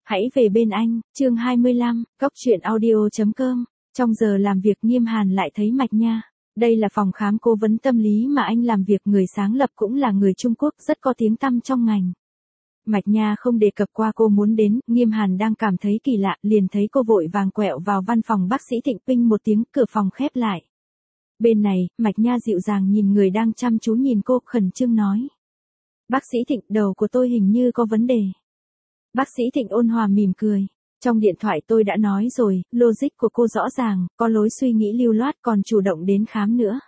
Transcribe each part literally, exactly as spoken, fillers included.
Hãy về bên anh, chương hai mươi lăm, cốc truyện audio chấm com. Trong giờ làm việc Nghiêm Hàn lại thấy Mạch Nha. Đây là phòng khám cố vấn tâm lý mà anh làm việc, người sáng lập cũng là người Trung Quốc rất có tiếng tăm trong ngành. Mạch Nha không đề cập qua cô muốn đến, Nghiêm Hàn đang cảm thấy kỳ lạ, liền thấy cô vội vàng quẹo vào văn phòng bác sĩ Thịnh, pinh một tiếng, cửa phòng khép lại. Bên này, Mạch Nha dịu dàng nhìn người đang chăm chú nhìn cô, khẩn trương nói. Bác sĩ Thịnh, đầu của tôi hình như có vấn đề. Bác sĩ Thịnh ôn hòa mỉm cười. Trong điện thoại tôi đã nói rồi, logic của cô rõ ràng, có lối suy nghĩ lưu loát, còn chủ động đến khám nữa.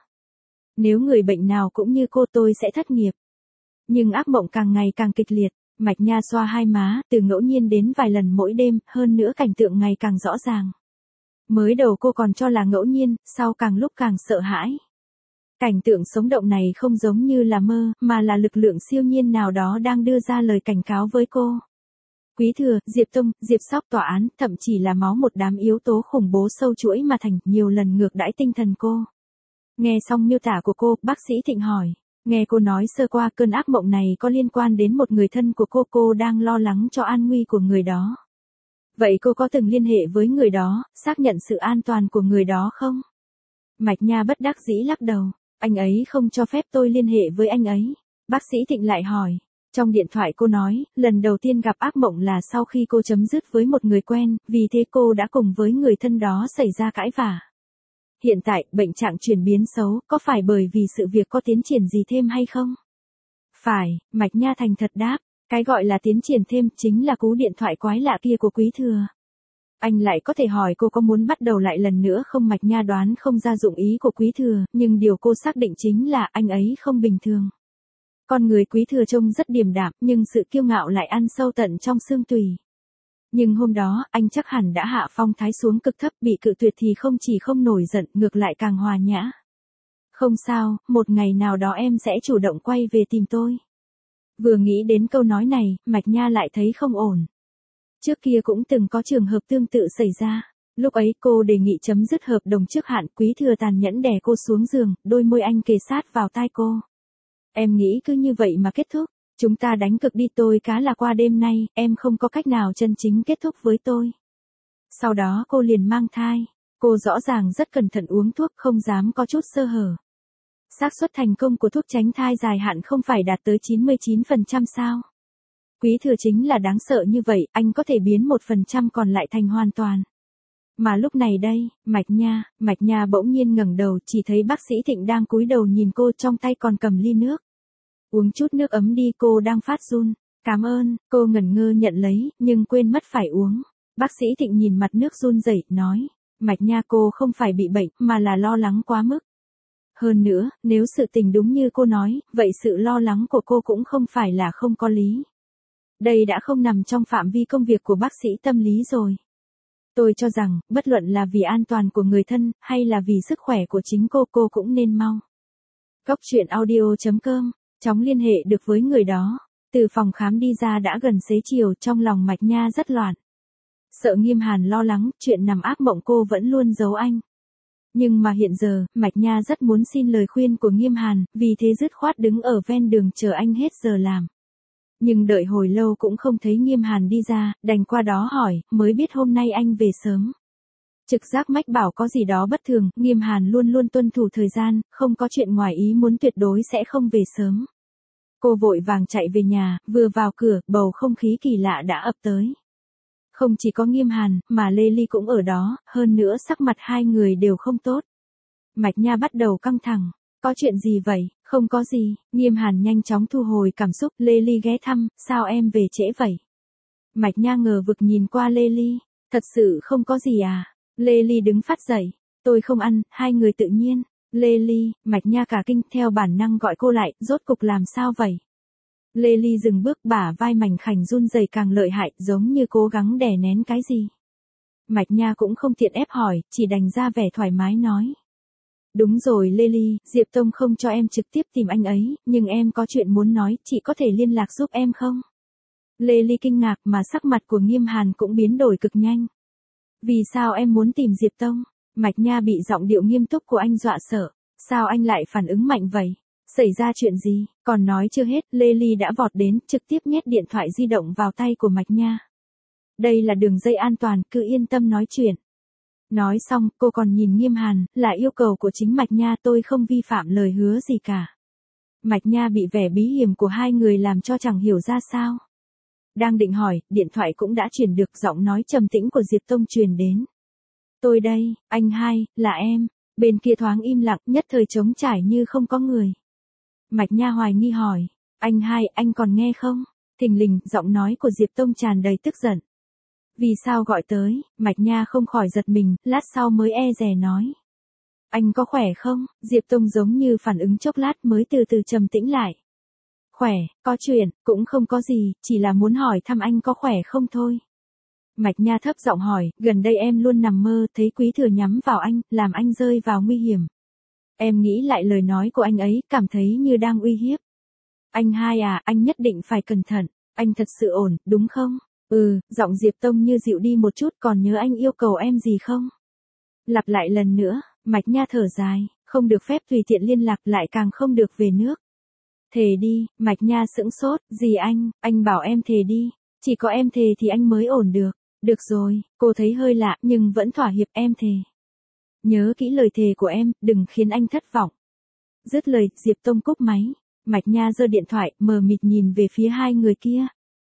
Nếu người bệnh nào cũng như cô tôi sẽ thất nghiệp. Nhưng ác mộng càng ngày càng kịch liệt, Mạch Nha xoa hai má, từ ngẫu nhiên đến vài lần mỗi đêm, hơn nữa cảnh tượng ngày càng rõ ràng. Mới đầu cô còn cho là ngẫu nhiên, sau càng lúc càng sợ hãi. Cảnh tượng sống động này không giống như là mơ, mà là lực lượng siêu nhiên nào đó đang đưa ra lời cảnh cáo với cô. Quý Thừa, Diệp Tông, Diệp Sóc, tòa án, thậm chỉ là máu một đám yếu tố khủng bố sâu chuỗi mà thành, nhiều lần ngược đãi tinh thần cô. Nghe xong miêu tả của cô, bác sĩ Thịnh hỏi. Nghe cô nói sơ qua, cơn ác mộng này có liên quan đến một người thân của cô, cô đang lo lắng cho an nguy của người đó. Vậy cô có từng liên hệ với người đó, xác nhận sự an toàn của người đó không? Mạch Nha bất đắc dĩ lắc đầu. Anh ấy không cho phép tôi liên hệ với anh ấy. Bác sĩ Thịnh lại hỏi. Trong điện thoại cô nói, lần đầu tiên gặp ác mộng là sau khi cô chấm dứt với một người quen, vì thế cô đã cùng với người thân đó xảy ra cãi vã. Hiện tại, bệnh trạng chuyển biến xấu, có phải bởi vì sự việc có tiến triển gì thêm hay không? Phải, Mạch Nha thành thật đáp. Cái gọi là tiến triển thêm chính là cú điện thoại quái lạ kia của Quý Thừa. Anh lại có thể hỏi cô có muốn bắt đầu lại lần nữa không? Mạch Nha đoán không ra dụng ý của Quý Thừa, nhưng điều cô xác định chính là anh ấy không bình thường. Con người Quý Thừa trông rất điềm đạm, nhưng sự kiêu ngạo lại ăn sâu tận trong xương tủy. Nhưng hôm đó, anh chắc hẳn đã hạ phong thái xuống cực thấp, bị cự tuyệt thì không chỉ không nổi giận, ngược lại càng hòa nhã. Không sao, một ngày nào đó em sẽ chủ động quay về tìm tôi. Vừa nghĩ đến câu nói này, Mạch Nha lại thấy không ổn. Trước kia cũng từng có trường hợp tương tự xảy ra. Lúc ấy cô đề nghị chấm dứt hợp đồng trước hạn, Quý Thừa tàn nhẫn đè cô xuống giường, đôi môi anh kề sát vào tai cô. Em nghĩ cứ như vậy mà kết thúc, chúng ta đánh cược đi, tôi cá là qua đêm nay, em không có cách nào chân chính kết thúc với tôi. Sau đó cô liền mang thai, cô rõ ràng rất cẩn thận uống thuốc, không dám có chút sơ hở. Xác suất thành công của thuốc tránh thai dài hạn không phải đạt tới chín mươi chín phần trăm sao? Quý Thừa chính là đáng sợ như vậy, anh có thể biến một phần trăm còn lại thành hoàn toàn. Mà lúc này đây, Mạch Nha, Mạch Nha bỗng nhiên ngẩng đầu, chỉ thấy bác sĩ Thịnh đang cúi đầu nhìn cô, trong tay còn cầm ly nước. Uống chút nước ấm đi, cô đang phát run. Cảm ơn, cô ngẩn ngơ nhận lấy, nhưng quên mất phải uống. Bác sĩ Thịnh nhìn mặt nước run rẩy, nói, Mạch Nha, cô không phải bị bệnh, mà là lo lắng quá mức. Hơn nữa, nếu sự tình đúng như cô nói, vậy sự lo lắng của cô cũng không phải là không có lý. Đây đã không nằm trong phạm vi công việc của bác sĩ tâm lý rồi. Tôi cho rằng, bất luận là vì an toàn của người thân, hay là vì sức khỏe của chính cô, cô cũng nên mau. Cốc truyện audio chấm com, chóng liên hệ được với người đó. Từ phòng khám đi ra đã gần xế chiều, trong lòng Mạch Nha rất loạn. Sợ Nghiêm Hàn lo lắng, chuyện nằm ác mộng cô vẫn luôn giấu anh. Nhưng mà hiện giờ, Mạch Nha rất muốn xin lời khuyên của Nghiêm Hàn, vì thế dứt khoát đứng ở ven đường chờ anh hết giờ làm. Nhưng đợi hồi lâu cũng không thấy Nghiêm Hàn đi ra, đành qua đó hỏi, mới biết hôm nay anh về sớm. Trực giác mách bảo có gì đó bất thường, Nghiêm Hàn luôn luôn tuân thủ thời gian, không có chuyện ngoài ý muốn tuyệt đối sẽ không về sớm. Cô vội vàng chạy về nhà, vừa vào cửa, bầu không khí kỳ lạ đã ập tới. Không chỉ có Nghiêm Hàn, mà Lê Ly cũng ở đó, hơn nữa sắc mặt hai người đều không tốt. Mạch Nha bắt đầu căng thẳng. Có chuyện gì vậy? Không có gì. Nghiêm Hàn nhanh chóng thu hồi cảm xúc. Lê Ly ghé thăm, sao em về trễ vậy? Mạch Nha ngờ vực nhìn qua Lê Ly. Thật sự không có gì à? Lê Ly đứng phát dậy. Tôi không ăn, hai người tự nhiên. Lê Ly, Mạch Nha cả kinh, theo bản năng gọi cô lại, rốt cục làm sao vậy? Lê Ly dừng bước, bả vai mảnh khảnh run rẩy càng lợi hại, giống như cố gắng đè nén cái gì. Mạch Nha cũng không tiện ép hỏi, chỉ đành ra vẻ thoải mái nói. Đúng rồi Lê Ly, Diệp Tông không cho em trực tiếp tìm anh ấy, nhưng em có chuyện muốn nói, chị có thể liên lạc giúp em không? Lê Ly kinh ngạc, mà sắc mặt của Nghiêm Hàn cũng biến đổi cực nhanh. Vì sao em muốn tìm Diệp Tông? Mạch Nha bị giọng điệu nghiêm túc của anh dọa sợ. Sao anh lại phản ứng mạnh vậy? Xảy ra chuyện gì? Còn nói chưa hết, Lê Ly đã vọt đến, trực tiếp nhét điện thoại di động vào tay của Mạch Nha. Đây là đường dây an toàn, cứ yên tâm nói chuyện. Nói xong, cô còn nhìn Nghiêm Hàn, là yêu cầu của chính Mạch Nha, tôi không vi phạm lời hứa gì cả. Mạch Nha bị vẻ bí hiểm của hai người làm cho chẳng hiểu ra sao. Đang định hỏi, điện thoại cũng đã truyền được, giọng nói trầm tĩnh của Diệp Tông truyền đến. Tôi đây, anh hai, là em. Bên kia thoáng im lặng, nhất thời trống trải như không có người. Mạch Nha hoài nghi hỏi, anh hai, anh còn nghe không? Thình lình, giọng nói của Diệp Tông tràn đầy tức giận. Vì sao gọi tới? Mạch Nha không khỏi giật mình, lát sau mới e dè nói. Anh có khỏe không? Diệp Tông giống như phản ứng chốc lát mới từ từ trầm tĩnh lại. Khỏe, có chuyện, cũng không có gì, chỉ là muốn hỏi thăm anh có khỏe không thôi. Mạch Nha thấp giọng hỏi, gần đây em luôn nằm mơ, thấy Quý Thừa nhắm vào anh, làm anh rơi vào nguy hiểm. Em nghĩ lại lời nói của anh ấy, cảm thấy như đang uy hiếp. Anh hai à, anh nhất định phải cẩn thận, anh thật sự ổn, đúng không? Ừ, giọng Diệp Tông như dịu đi một chút, còn nhớ anh yêu cầu em gì không? Lặp lại lần nữa, Mạch Nha thở dài, không được phép tùy tiện liên lạc, lại càng không được về nước. Thề đi, Mạch Nha sững sốt, gì anh, anh bảo em thề đi, chỉ có em thề thì anh mới ổn được. Được rồi, cô thấy hơi lạ nhưng vẫn thỏa hiệp, em thề. Nhớ kỹ lời thề của em, đừng khiến anh thất vọng. Dứt lời, Diệp Tông cúp máy, Mạch Nha giơ điện thoại, mờ mịt nhìn về phía hai người kia.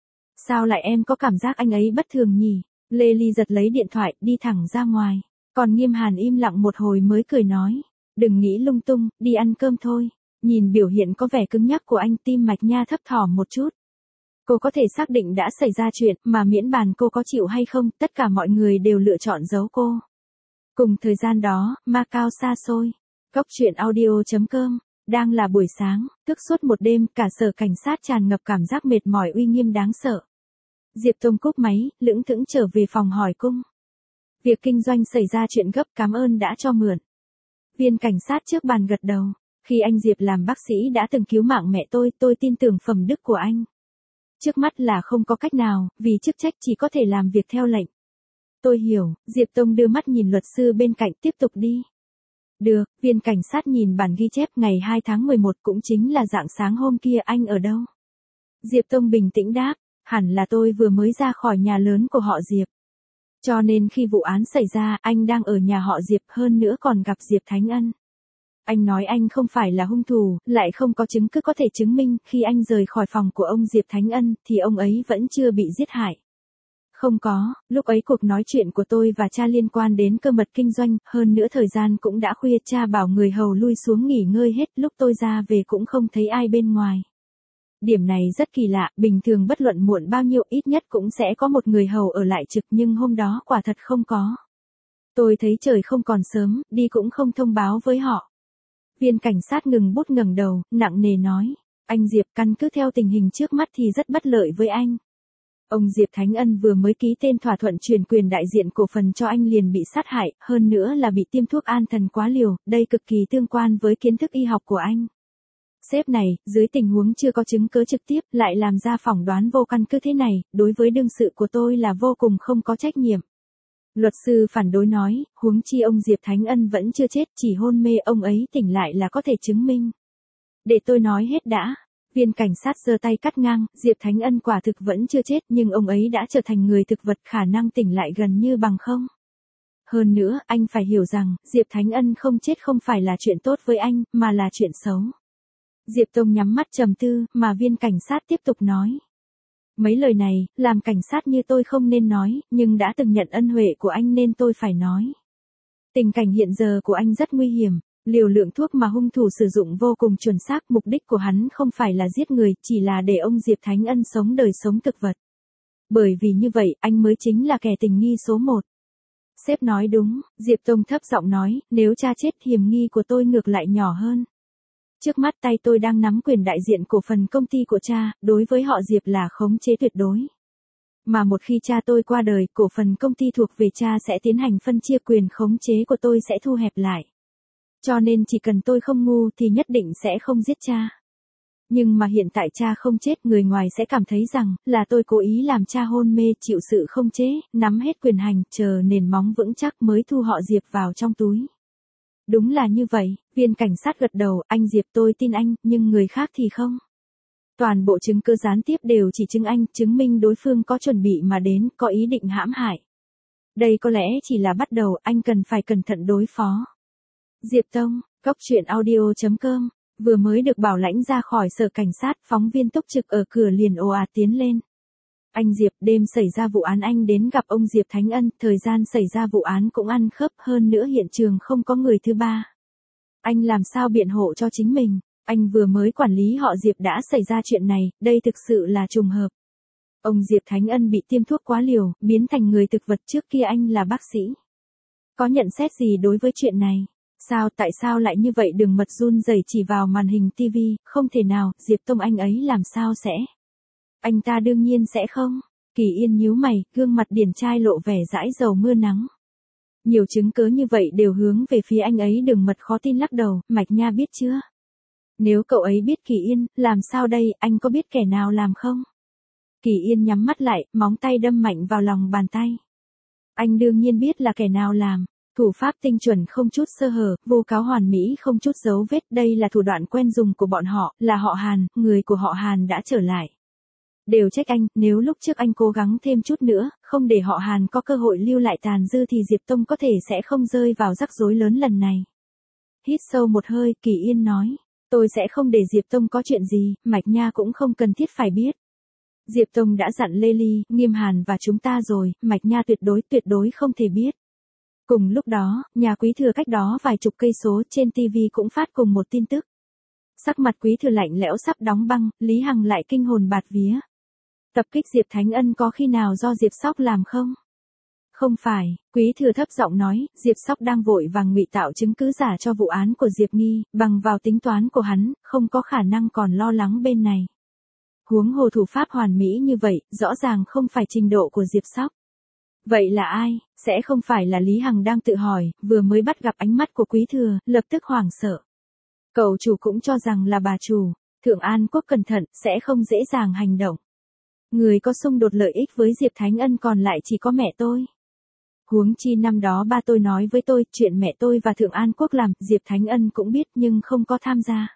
Sao lại em có cảm giác anh ấy bất thường nhỉ? Lê Ly giật lấy điện thoại, đi thẳng ra ngoài. Còn Nghiêm Hàn im lặng một hồi mới cười nói. Đừng nghĩ lung tung, đi ăn cơm thôi. Nhìn biểu hiện có vẻ cứng nhắc của anh, tim Mạch Nha thấp thỏm một chút. Cô có thể xác định đã xảy ra chuyện, mà miễn bàn cô có chịu hay không, tất cả mọi người đều lựa chọn giấu cô. Cùng thời gian đó, Macau xa xôi. Góc truyện audio chấm com. Đang là buổi sáng, thức suốt một đêm, cả sở cảnh sát tràn ngập cảm giác mệt mỏi uy nghiêm đáng sợ. Diệp Tông cúp máy, lững thững trở về phòng hỏi cung. Việc kinh doanh xảy ra chuyện gấp, cảm ơn đã cho mượn. Viên cảnh sát trước bàn gật đầu. Khi anh Diệp làm bác sĩ đã từng cứu mạng mẹ tôi, tôi tin tưởng phẩm đức của anh. Trước mắt là không có cách nào, vì chức trách chỉ có thể làm việc theo lệnh. Tôi hiểu, Diệp Tông đưa mắt nhìn luật sư bên cạnh, tiếp tục đi. Được, viên cảnh sát nhìn bản ghi chép ngày hai tháng mười một, cũng chính là rạng sáng hôm kia, anh ở đâu? Diệp Tông bình tĩnh đáp, hẳn là tôi vừa mới ra khỏi nhà lớn của họ Diệp. Cho nên khi vụ án xảy ra, anh đang ở nhà họ Diệp, hơn nữa còn gặp Diệp Thánh Ân. Anh nói anh không phải là hung thủ, lại không có chứng cứ có thể chứng minh, khi anh rời khỏi phòng của ông Diệp Thánh Ân, thì ông ấy vẫn chưa bị giết hại. Không có, lúc ấy cuộc nói chuyện của tôi và cha liên quan đến cơ mật kinh doanh, hơn nữa thời gian cũng đã khuya, cha bảo người hầu lui xuống nghỉ ngơi hết, lúc tôi ra về cũng không thấy ai bên ngoài. Điểm này rất kỳ lạ, bình thường bất luận muộn bao nhiêu ít nhất cũng sẽ có một người hầu ở lại trực, nhưng hôm đó quả thật không có. Tôi thấy trời không còn sớm, đi cũng không thông báo với họ. Viên cảnh sát ngừng bút ngẩng đầu, nặng nề nói, anh Diệp, căn cứ theo tình hình trước mắt thì rất bất lợi với anh. Ông Diệp Thánh Ân vừa mới ký tên thỏa thuận chuyển quyền đại diện cổ phần cho anh liền bị sát hại, hơn nữa là bị tiêm thuốc an thần quá liều, đây cực kỳ tương quan với kiến thức y học của anh. Sếp này, dưới tình huống chưa có chứng cứ trực tiếp, lại làm ra phỏng đoán vô căn cứ thế này, đối với đương sự của tôi là vô cùng không có trách nhiệm. Luật sư phản đối nói, huống chi ông Diệp Thánh Ân vẫn chưa chết, chỉ hôn mê, ông ấy tỉnh lại là có thể chứng minh. Để tôi nói hết đã. Viên cảnh sát giơ tay cắt ngang, Diệp Thánh Ân quả thực vẫn chưa chết, nhưng ông ấy đã trở thành người thực vật, khả năng tỉnh lại gần như bằng không. Hơn nữa, anh phải hiểu rằng, Diệp Thánh Ân không chết không phải là chuyện tốt với anh, mà là chuyện xấu. Diệp Tông nhắm mắt trầm tư, mà viên cảnh sát tiếp tục nói. Mấy lời này, làm cảnh sát như tôi không nên nói, nhưng đã từng nhận ân huệ của anh nên tôi phải nói. Tình cảnh hiện giờ của anh rất nguy hiểm, liều lượng thuốc mà hung thủ sử dụng vô cùng chuẩn xác, mục đích của hắn không phải là giết người, chỉ là để ông Diệp Thánh Ân sống đời sống thực vật. Bởi vì như vậy, anh mới chính là kẻ tình nghi số một. Sếp nói đúng, Diệp Tông thấp giọng nói, nếu cha chết hiểm nghi của tôi ngược lại nhỏ hơn. Trước mắt tay tôi đang nắm quyền đại diện cổ phần công ty của cha, đối với họ Diệp là khống chế tuyệt đối. Mà một khi cha tôi qua đời, cổ phần công ty thuộc về cha sẽ tiến hành phân chia, quyền khống chế của tôi sẽ thu hẹp lại. Cho nên chỉ cần tôi không ngu thì nhất định sẽ không giết cha. Nhưng mà hiện tại cha không chết, người ngoài sẽ cảm thấy rằng là tôi cố ý làm cha hôn mê, chịu sự không chế, nắm hết quyền hành, chờ nền móng vững chắc mới thu họ Diệp vào trong túi. Đúng là như vậy, viên cảnh sát gật đầu, anh Diệp tôi tin anh, nhưng người khác thì không. Toàn bộ chứng cứ gián tiếp đều chỉ chứng anh, chứng minh đối phương có chuẩn bị mà đến, có ý định hãm hại. Đây có lẽ chỉ là bắt đầu, anh cần phải cẩn thận đối phó. Diệp Tông, Cốc truyện audio chấm com, vừa mới được bảo lãnh ra khỏi sở cảnh sát, phóng viên túc trực ở cửa liền ồ ạt tiến lên. Anh Diệp, đêm xảy ra vụ án anh đến gặp ông Diệp Thánh Ân, thời gian xảy ra vụ án cũng ăn khớp, hơn nữa hiện trường không có người thứ ba. Anh làm sao biện hộ cho chính mình, anh vừa mới quản lý họ Diệp đã xảy ra chuyện này, đây thực sự là trùng hợp. Ông Diệp Thánh Ân bị tiêm thuốc quá liều, biến thành người thực vật, trước kia anh là bác sĩ. Có nhận xét gì đối với chuyện này? Sao, tại sao lại như vậy? Đường Mật run rẩy chỉ vào màn hình tivi, không thể nào, Diệp Tông anh ấy làm sao sẽ? Anh ta đương nhiên sẽ không. Kỳ Yên nhíu mày, gương mặt điển trai lộ vẻ dãi dầu mưa nắng. Nhiều chứng cứ như vậy đều hướng về phía anh ấy. Đường Mật khó tin lắc đầu, Mạch Nha biết chưa? Nếu cậu ấy biết Kỳ Yên, làm sao đây, anh có biết kẻ nào làm không? Kỳ Yên nhắm mắt lại, móng tay đâm mạnh vào lòng bàn tay. Anh đương nhiên biết là kẻ nào làm. Thủ pháp tinh chuẩn không chút sơ hở, vô cáo hoàn mỹ không chút dấu vết, đây là thủ đoạn quen dùng của bọn họ, là họ Hàn, người của họ Hàn đã trở lại. Đều trách anh, nếu lúc trước anh cố gắng thêm chút nữa, không để họ Hàn có cơ hội lưu lại tàn dư thì Diệp Tông có thể sẽ không rơi vào rắc rối lớn lần này. Hít sâu một hơi, Kỳ Yên nói, tôi sẽ không để Diệp Tông có chuyện gì, Mạch Nha cũng không cần thiết phải biết. Diệp Tông đã dặn Lê Ly, Nghiêm Hàn và chúng ta rồi, Mạch Nha tuyệt đối tuyệt đối không thể biết. Cùng lúc đó, nhà Quý Thừa cách đó vài chục cây số trên ti vi cũng phát cùng một tin tức. Sắc mặt Quý Thừa lạnh lẽo sắp đóng băng, Lý Hằng lại kinh hồn bạt vía. Tập kích Diệp Thánh Ân có khi nào do Diệp Sóc làm không? Không phải, Quý Thừa thấp giọng nói, Diệp Sóc đang vội vàng ngụy tạo chứng cứ giả cho vụ án của Diệp Nghi, bằng vào tính toán của hắn, không có khả năng còn lo lắng bên này. Huống hồ thủ pháp hoàn mỹ như vậy, rõ ràng không phải trình độ của Diệp Sóc. Vậy là ai? Sẽ không phải là Lý Hằng đang tự hỏi, vừa mới bắt gặp ánh mắt của Quý Thừa, lập tức hoảng sợ. Cậu chủ cũng cho rằng là bà chủ, Thượng An Quốc cẩn thận, sẽ không dễ dàng hành động. Người có xung đột lợi ích với Diệp Thánh Ân còn lại chỉ có mẹ tôi. Huống chi năm đó ba tôi nói với tôi, chuyện mẹ tôi và Thượng An Quốc làm, Diệp Thánh Ân cũng biết nhưng không có tham gia.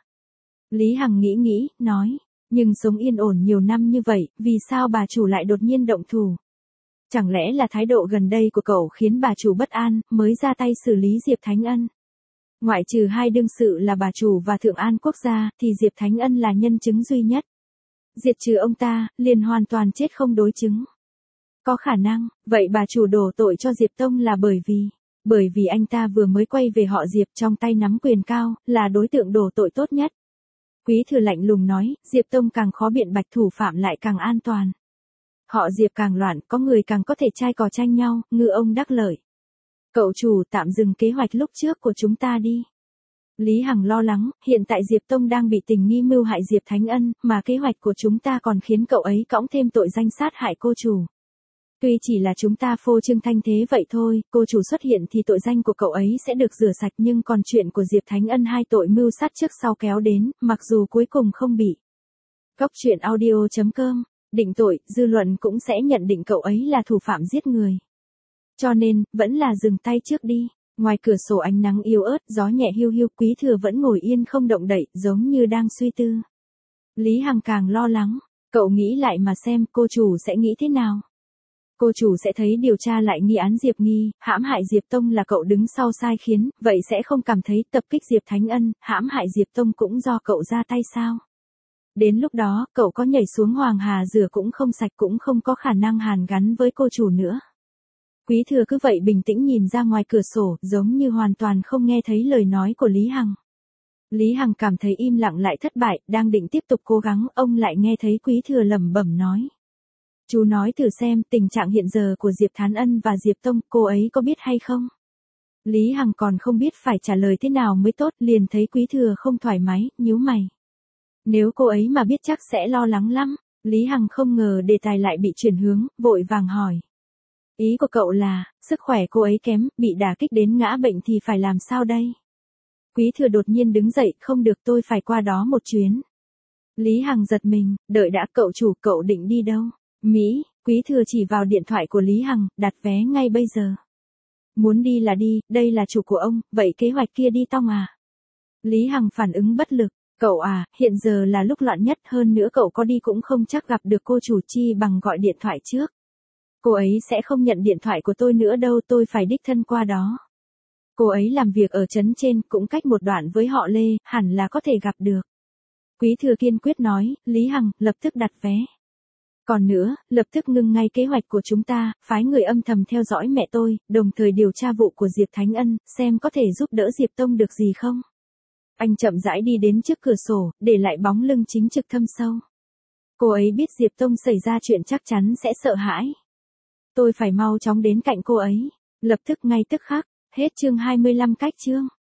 Lý Hằng nghĩ nghĩ, nói, nhưng sống yên ổn nhiều năm như vậy, vì sao bà chủ lại đột nhiên động thủ? Chẳng lẽ là thái độ gần đây của cậu khiến bà chủ bất an, mới ra tay xử lý Diệp Thánh Ân? Ngoại trừ hai đương sự là bà chủ và Thượng An Quốc gia, thì Diệp Thánh Ân là nhân chứng duy nhất. Diệt trừ ông ta, liền hoàn toàn chết không đối chứng. Có khả năng, vậy bà chủ đổ tội cho Diệp Tông là bởi vì, bởi vì anh ta vừa mới quay về họ Diệp trong tay nắm quyền cao, là đối tượng đổ tội tốt nhất. Quý Thừa lạnh lùng nói, Diệp Tông càng khó biện bạch, thủ phạm lại càng an toàn. Họ Diệp càng loạn, có người càng có thể trai cò tranh nhau, ngư ông đắc lợi. Cậu chủ tạm dừng kế hoạch lúc trước của chúng ta đi. Lý Hằng lo lắng, hiện tại Diệp Tông đang bị tình nghi mưu hại Diệp Thánh Ân, mà kế hoạch của chúng ta còn khiến cậu ấy cõng thêm tội danh sát hại cô chủ. Tuy chỉ là chúng ta phô trương thanh thế vậy thôi, cô chủ xuất hiện thì tội danh của cậu ấy sẽ được rửa sạch, nhưng còn chuyện của Diệp Thánh Ân hai tội mưu sát trước sau kéo đến, mặc dù cuối cùng không bị. Cốc truyện audio chấm com, định tội, dư luận cũng sẽ nhận định cậu ấy là thủ phạm giết người. Cho nên, vẫn là dừng tay trước đi. Ngoài cửa sổ ánh nắng yếu ớt, gió nhẹ hiu hiu, Quý Thừa vẫn ngồi yên không động đậy, giống như đang suy tư. Lý Hằng càng lo lắng, cậu nghĩ lại mà xem cô chủ sẽ nghĩ thế nào. Cô chủ sẽ thấy điều tra lại nghi án Diệp Nghi, hãm hại Diệp Tông là cậu đứng sau sai khiến, vậy sẽ không cảm thấy tập kích Diệp Thánh Ân, hãm hại Diệp Tông cũng do cậu ra tay sao? Đến lúc đó, cậu có nhảy xuống Hoàng Hà rửa cũng không sạch, cũng không có khả năng hàn gắn với cô chủ nữa. Quý Thừa cứ vậy bình tĩnh nhìn ra ngoài cửa sổ, giống như hoàn toàn không nghe thấy lời nói của Lý Hằng. Lý Hằng cảm thấy im lặng lại thất bại, đang định tiếp tục cố gắng, ông lại nghe thấy Quý Thừa lẩm bẩm nói. Chú nói thử xem, tình trạng hiện giờ của Diệp Thán Ân và Diệp Tông, cô ấy có biết hay không? Lý Hằng còn không biết phải trả lời thế nào mới tốt, liền thấy Quý Thừa không thoải mái, nhíu mày. Nếu cô ấy mà biết chắc sẽ lo lắng lắm. Lý Hằng không ngờ đề tài lại bị chuyển hướng, vội vàng hỏi. Ý của cậu là, sức khỏe cô ấy kém, bị đả kích đến ngã bệnh thì phải làm sao đây? Quý Thừa đột nhiên đứng dậy, không được, tôi phải qua đó một chuyến. Lý Hằng giật mình, đợi đã, cậu chủ, cậu định đi đâu? Mỹ, Quý Thừa chỉ vào điện thoại của Lý Hằng, đặt vé ngay bây giờ. Muốn đi là đi, đây là chủ của ông, vậy kế hoạch kia đi tong à? Lý Hằng phản ứng bất lực, Cậu à, hiện giờ là lúc loạn nhất, hơn nữa cậu có đi cũng không chắc gặp được cô chủ, chi bằng gọi điện thoại trước. Cô ấy sẽ không nhận điện thoại của tôi nữa đâu, tôi phải đích thân qua đó. Cô ấy làm việc ở trấn trên, cũng cách một đoạn với họ Lê, hẳn là có thể gặp được. Quý Thừa kiên quyết nói, Lý Hằng, lập tức đặt vé. Còn nữa, lập tức ngưng ngay kế hoạch của chúng ta, phái người âm thầm theo dõi mẹ tôi, đồng thời điều tra vụ của Diệp Thánh Ân, xem có thể giúp đỡ Diệp Tông được gì không. Anh chậm rãi đi đến trước cửa sổ, để lại bóng lưng chính trực thâm sâu. Cô ấy biết Diệp Tông xảy ra chuyện chắc chắn sẽ sợ hãi. Tôi phải mau chóng đến cạnh cô ấy. Lập tức ngay tức khắc, hết chương hai mươi lăm cách chương.